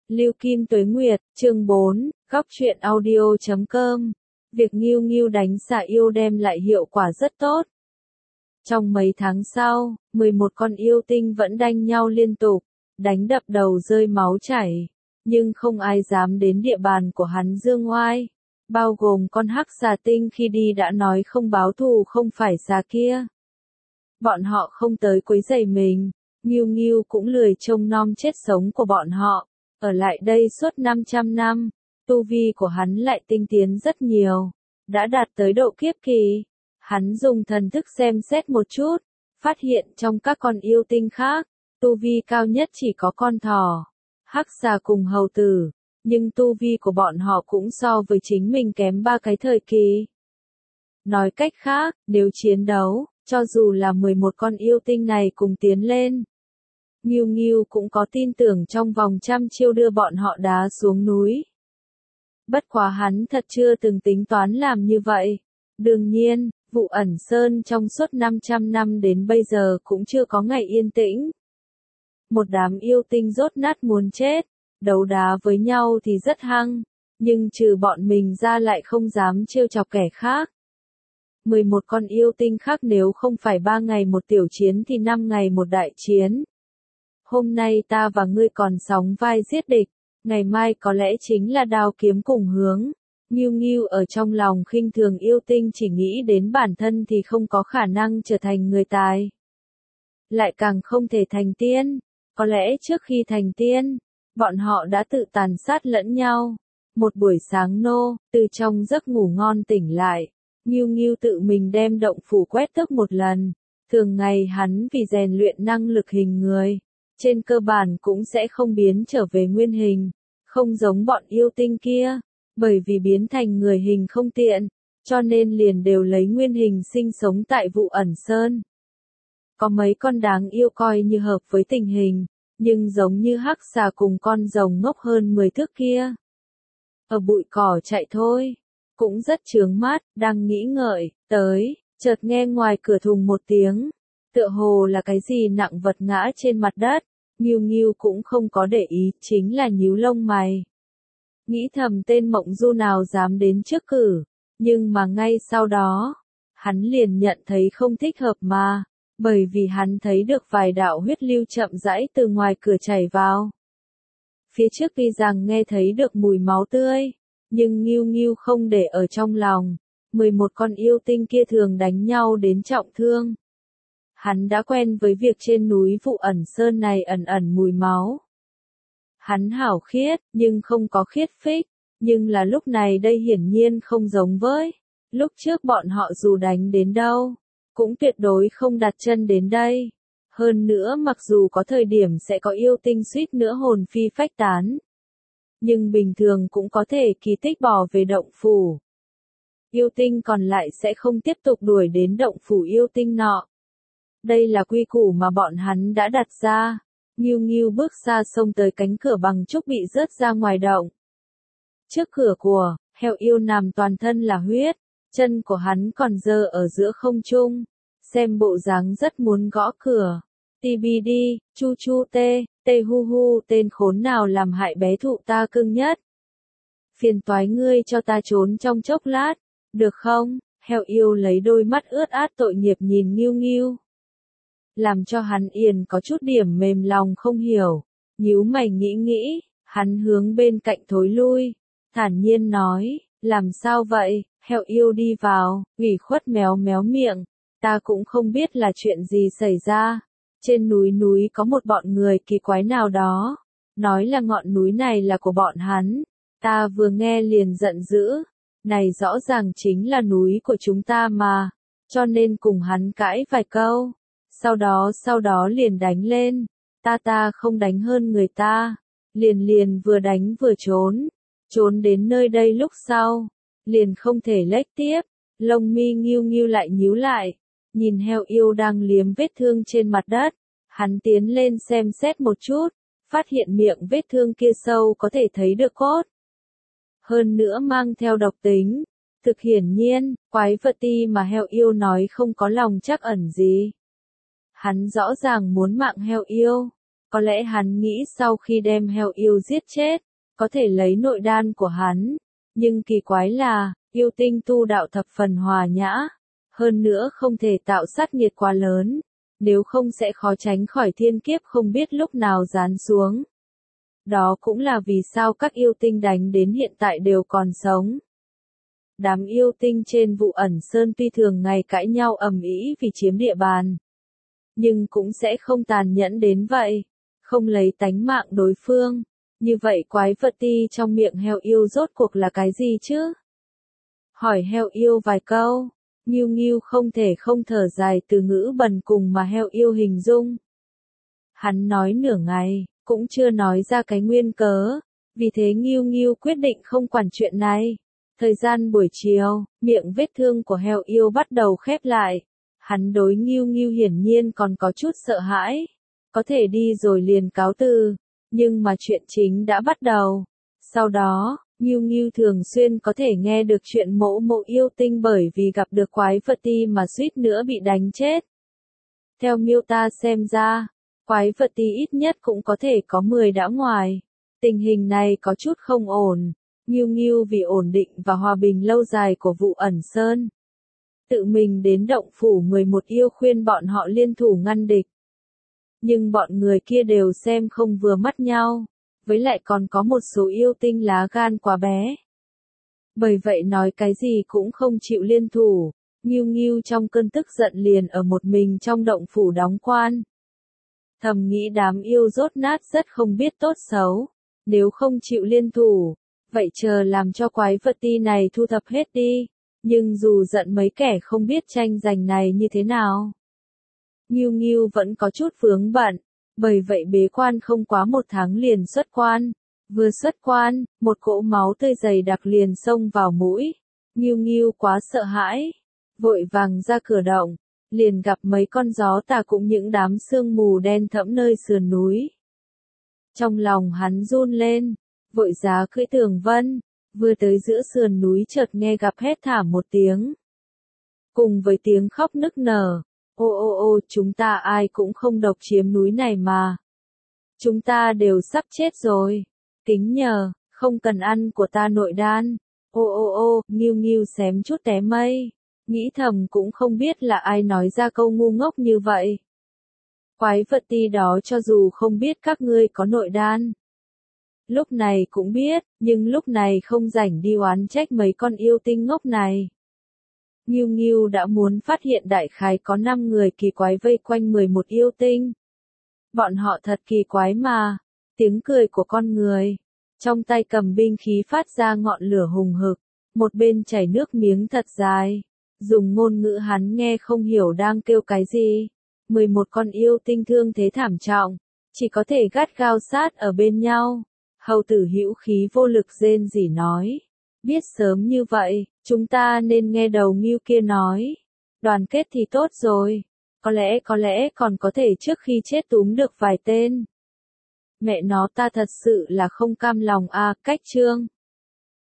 Lưu Kim Tuế Nguyệt, chương 4, góc truyện audio.com. Việc Ngưu Ngưu đánh xạ yêu đem lại hiệu quả rất tốt. Trong mấy tháng sau, 11 con yêu tinh vẫn đanh nhau liên tục, đánh đập đầu rơi máu chảy, nhưng không ai dám đến địa bàn của hắn dương oai. Bao gồm con hắc xà tinh khi đi đã nói không báo thù không phải xà kia. Bọn họ không tới quấy rầy mình, Ngưu Ngưu cũng lười trông nom chết sống của bọn họ. Ở lại đây suốt 500 năm, tu vi của hắn lại tinh tiến rất nhiều, đã đạt tới độ kiếp kỳ. Hắn dùng thần thức xem xét một chút, phát hiện trong các con yêu tinh khác, tu vi cao nhất chỉ có con thỏ, hắc xà cùng hầu tử, nhưng tu vi của bọn họ cũng so với chính mình kém 3 cái thời kỳ. Nói cách khác, nếu chiến đấu, cho dù là 11 con yêu tinh này cùng tiến lên, Ngưu Ngưu cũng có tin tưởng trong vòng 100 chiêu đưa bọn họ đá xuống núi. Bất quá hắn thật chưa từng tính toán làm như vậy. Đương nhiên, Vụ Ẩn Sơn trong suốt 500 năm đến bây giờ cũng chưa có ngày yên tĩnh. Một đám yêu tinh rốt nát muốn chết, đấu đá với nhau thì rất hăng, nhưng trừ bọn mình ra lại không dám trêu chọc kẻ khác. 11 con yêu tinh khác nếu không phải 3 ngày một tiểu chiến thì 5 ngày một đại chiến. Hôm nay ta và ngươi còn sóng vai giết địch, ngày mai có lẽ chính là đao kiếm cùng hướng. Ngưu Ngưu ở trong lòng khinh thường yêu tinh, chỉ nghĩ đến bản thân thì không có khả năng trở thành người tài. Lại càng không thể thành tiên, có lẽ trước khi thành tiên, bọn họ đã tự tàn sát lẫn nhau. Một buổi sáng từ trong giấc ngủ ngon tỉnh lại, Ngưu Ngưu tự mình đem động phủ quét tước một lần. Thường ngày hắn vì rèn luyện năng lực hình người, trên cơ bản cũng sẽ không biến trở về nguyên hình, không giống bọn yêu tinh kia, bởi vì biến thành người hình không tiện, cho nên liền đều lấy nguyên hình sinh sống tại Vụ Ẩn Sơn. Có mấy con đáng yêu coi như hợp với tình hình, nhưng giống như hắc xà cùng con rồng ngốc hơn 10 thước kia. Ở bụi cỏ chạy thôi, cũng rất chướng mắt, đang nghĩ ngợi, chợt nghe ngoài cửa thùng một tiếng, tựa hồ là cái gì nặng vật ngã trên mặt đất. Ngưu Ngưu cũng không có để ý, chính là nhíu lông mày. Nghĩ thầm tên mộng du nào dám đến trước cử, nhưng mà ngay sau đó, hắn liền nhận thấy không thích hợp mà, bởi vì hắn thấy được vài đạo huyết lưu chậm rãi từ ngoài cửa chảy vào. Phía trước tuy rằng nghe thấy được mùi máu tươi, nhưng Ngưu Ngưu không để ở trong lòng, 11 con yêu tinh kia thường đánh nhau đến trọng thương. Hắn đã quen với việc trên núi Vụ Ẩn Sơn này ẩn ẩn mùi máu. Hắn hảo khiết, nhưng không có khiết phích, nhưng là lúc này đây hiển nhiên không giống với lúc trước bọn họ dù đánh đến đâu, cũng tuyệt đối không đặt chân đến đây. Hơn nữa mặc dù có thời điểm sẽ có yêu tinh suýt nữa hồn phi phách tán, nhưng bình thường cũng có thể kỳ tích bỏ về động phủ. Yêu tinh còn lại sẽ không tiếp tục đuổi đến động phủ yêu tinh nọ. Đây là quy củ mà bọn hắn đã đặt ra. Ngưu Ngưu bước xa xông tới cánh cửa bằng trúc bị rớt ra ngoài động. Trước cửa của, heo yêu nằm toàn thân là huyết, chân của hắn còn giơ ở giữa không trung, xem bộ dáng rất muốn gõ cửa. TBD, chu chu tê, tê hu hu, tên khốn nào làm hại bé thụ ta cưng nhất. Phiền toái ngươi cho ta trốn trong chốc lát, được không? Heo yêu lấy đôi mắt ướt át tội nghiệp nhìn Ngưu Ngưu. Làm cho hắn Yên có chút điểm mềm lòng không hiểu, nhíu mày nghĩ, hắn hướng bên cạnh thối lui, thản nhiên nói, làm sao vậy? Heo yêu đi vào, ủy khuất méo méo miệng, ta cũng không biết là chuyện gì xảy ra, trên núi có một bọn người kỳ quái nào đó, nói là ngọn núi này là của bọn hắn, ta vừa nghe liền giận dữ, này rõ ràng chính là núi của chúng ta mà, cho nên cùng hắn cãi vài câu. Sau đó liền đánh lên, ta không đánh hơn người ta, liền vừa đánh vừa trốn đến nơi đây lúc sau, liền không thể lách tiếp, lông mi Ngưu Ngưu lại nhíu lại, nhìn heo yêu đang liếm vết thương trên mặt đất, hắn tiến lên xem xét một chút, phát hiện miệng vết thương kia sâu có thể thấy được cốt. Hơn nữa mang theo độc tính, thực hiển nhiên, quái vật ti mà heo yêu nói không có lòng trắc ẩn gì. Hắn rõ ràng muốn mạng heo yêu, Có lẽ hắn nghĩ sau khi đem heo yêu giết chết, có thể lấy nội đan của hắn. Nhưng kỳ quái là, yêu tinh tu đạo thập phần hòa nhã. Hơn nữa không thể tạo sát nghiệt quá lớn. Nếu không sẽ khó tránh khỏi thiên kiếp không biết lúc nào giáng xuống. Đó cũng là vì sao các yêu tinh đánh đến hiện tại đều còn sống. Đám yêu tinh trên Vụ Ẩn Sơn tuy thường ngày cãi nhau ầm ĩ vì chiếm địa bàn, nhưng cũng sẽ không tàn nhẫn đến vậy, không lấy tánh mạng đối phương. Như vậy quái vật ti trong miệng heo yêu rốt cuộc là cái gì chứ? Hỏi heo yêu vài câu, Ngưu Ngưu không thể không thở dài từ ngữ bần cùng mà heo yêu hình dung. Hắn nói nửa ngày, cũng chưa nói ra cái nguyên cớ, vì thế Ngưu Ngưu quyết định không quản chuyện này. Thời gian buổi chiều, miệng vết thương của heo yêu bắt đầu khép lại. Hắn đối Ngưu Ngưu hiển nhiên còn có chút sợ hãi. Có thể đi rồi liền cáo từ, nhưng mà chuyện chính đã bắt đầu. Sau đó, Ngưu Ngưu thường xuyên có thể nghe được chuyện mộ mộ yêu tinh bởi vì gặp được quái vật ti mà suýt nữa bị đánh chết. Theo miêu tả xem ra, quái vật ti ít nhất cũng có thể có 10 đã ngoài. Tình hình này có chút không ổn. Ngưu Ngưu vì ổn định và hòa bình lâu dài của Vụ Ẩn Sơn, tự mình đến động phủ 11 yêu khuyên bọn họ liên thủ ngăn địch. Nhưng bọn người kia đều xem không vừa mắt nhau, với lại còn có một số yêu tinh lá gan quá bé. Bởi vậy nói cái gì cũng không chịu liên thủ, Ngưu Ngưu trong cơn tức giận liền ở một mình trong động phủ đóng quan. Thầm nghĩ đám yêu rốt nát rất không biết tốt xấu, nếu không chịu liên thủ, vậy chờ làm cho quái vật ti này thu thập hết đi. Nhưng dù giận mấy kẻ không biết tranh giành này như thế nào, Ngưu Ngưu vẫn có chút vướng bận, bởi vậy bế quan không quá 1 tháng liền xuất quan. Vừa xuất quan, một cỗ máu tươi dày đặc liền xông vào mũi. Ngưu Ngưu quá sợ hãi, vội vàng ra cửa động, liền gặp mấy con gió tà cũng những đám sương mù đen thẫm nơi sườn núi. Trong lòng hắn run lên, vội giá cưỡi Tường Vân, vừa tới giữa sườn núi chợt nghe gặp hét thảm một tiếng. Cùng với tiếng khóc nức nở, ô ô ô chúng ta ai cũng không độc chiếm núi này mà. Chúng ta đều sắp chết rồi, kính nhờ, không cần ăn của ta nội đan. Ô ô ô, Ngưu Ngưu xém chút té mây, nghĩ thầm cũng không biết là ai nói ra câu ngu ngốc như vậy. Quái vật ti đó cho dù không biết các ngươi có nội đan, lúc này cũng biết, nhưng lúc này không rảnh đi oán trách mấy con yêu tinh ngốc này. Ngưu Ngưu đã muốn phát hiện đại khái có 5 người kỳ quái vây quanh 11 yêu tinh. Bọn họ thật kỳ quái mà, tiếng cười của con người, trong tay cầm binh khí phát ra ngọn lửa hùng hực, một bên chảy nước miếng thật dài, dùng ngôn ngữ hắn nghe không hiểu đang kêu cái gì. 11 con yêu tinh thương thế thảm trọng, chỉ có thể gắt gao sát ở bên nhau. Hầu tử hữu khí vô lực rên rỉ nói, biết sớm như vậy, chúng ta nên nghe đầu Ngưu kia nói, đoàn kết thì tốt rồi, có lẽ còn có thể trước khi chết túm được vài tên. Mẹ nó ta thật sự là không cam lòng a, cách chương.